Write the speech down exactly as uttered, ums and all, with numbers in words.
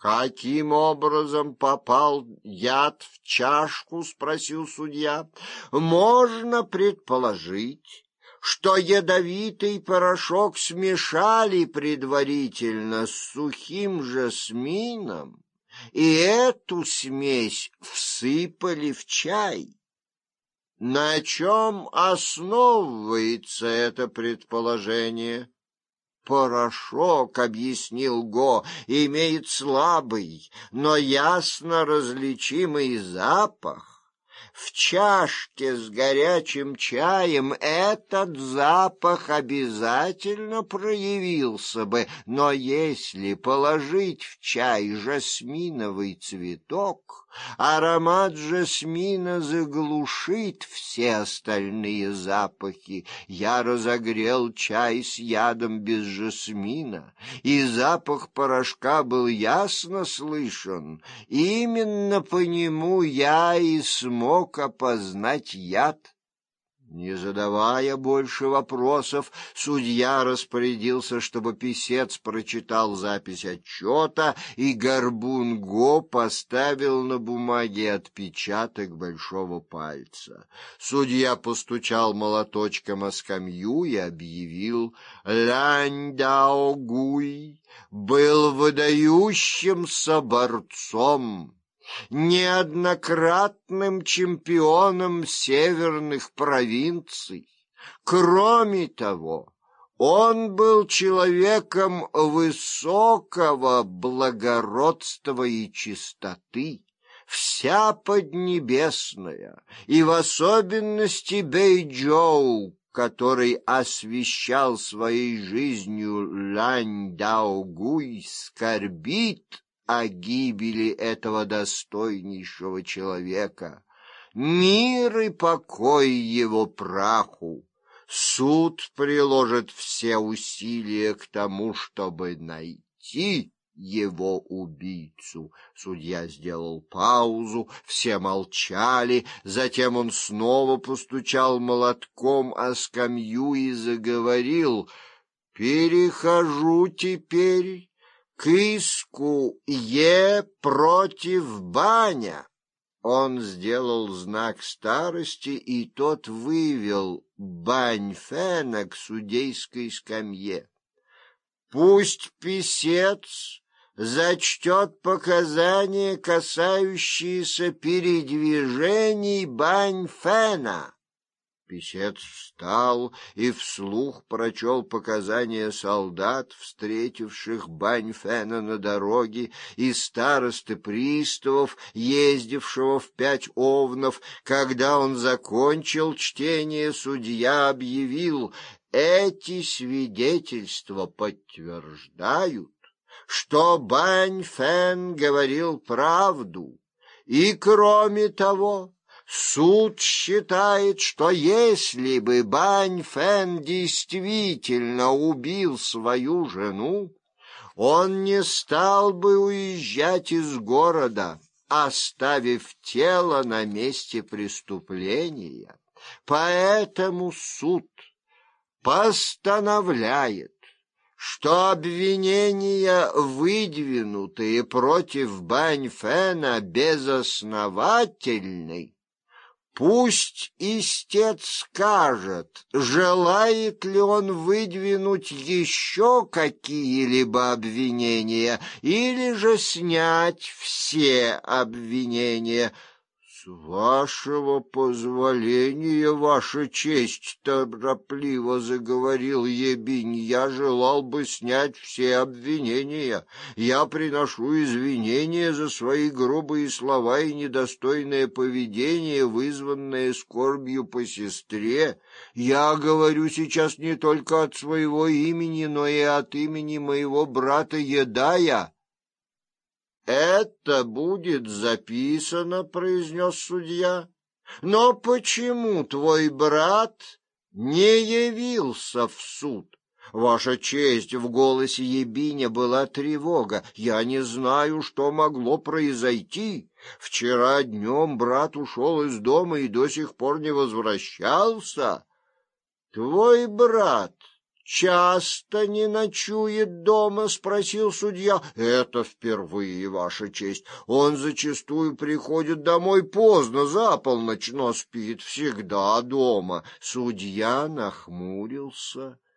Каким образом попал яд в чашку, спросил судья. Можно предположить, что ядовитый порошок смешали предварительно с сухим жасмином, и эту смесь всыпали в чай. На чем основывается это предположение? Порошок, объяснил Го, имеет слабый, но ясно различимый запах. В чашке с горячим чаем этот запах обязательно проявился бы, но если положить в чай жасминовый цветок, аромат жасмина заглушит все остальные запахи. Я разогрел чай с ядом без жасмина, и запах порошка был ясно слышен. Именно по нему я и смог опознать яд. Не задавая больше вопросов, судья распорядился, чтобы писец прочитал запись отчета, и Горбун Го поставил на бумаге отпечаток большого пальца. Судья постучал молоточком о скамью и объявил: Лянь Дао Гуй был выдающимся борцом, неоднократным чемпионом северных провинций. Кроме того, он был человеком высокого благородства и чистоты. Вся Поднебесная, и в особенности Бэйчжоу, который освящал своей жизнью Лянь Дао Гуй, скорбит о гибели этого достойнейшего человека. Мир и покой его праху. Суд приложит все усилия к тому, чтобы найти его убийцу. Судья сделал паузу, все молчали, затем он снова постучал молотком о скамью и заговорил: «Перехожу теперь к иску Е против Баня». Он сделал знак старости, и тот вывел Бань Фэна к судейской скамье. Пусть писец зачтет показания, касающиеся передвижений Бань Фэна. Писец встал и вслух прочел показания солдат, встретивших Бань Фэна на дороге, и старосты приставов, ездившего в Пять Овнов. Когда он закончил чтение, судья объявил: эти свидетельства подтверждают, что Бань Фэн говорил правду, и, кроме того, суд считает, что если бы Бань Фэн действительно убил свою жену, он не стал бы уезжать из города, оставив тело на месте преступления. Поэтому суд постановляет, что обвинения, выдвинутые против Бань Фэна, безосновательны. Пусть истец скажет, желает ли он выдвинуть еще какие-либо обвинения или же снять все обвинения. — С вашего позволения, ваша честь, — торопливо заговорил Ебинь, — я желал бы снять все обвинения. Я приношу извинения за свои грубые слова и недостойное поведение, вызванное скорбью по сестре. Я говорю сейчас не только от своего имени, но и от имени моего брата Едая. «Это будет записано», — произнес судья. «Но почему твой брат не явился в суд?» «Ваша честь», — в голосе Ебиня была тревога. «Я не знаю, что могло произойти. Вчера днем брат ушел из дома и до сих пор не возвращался». «Твой брат часто не ночует дома?» — спросил судья. «Это впервые, Ваша честь. Он зачастую приходит домой поздно, за полночь, но спит всегда дома». Судья нахмурился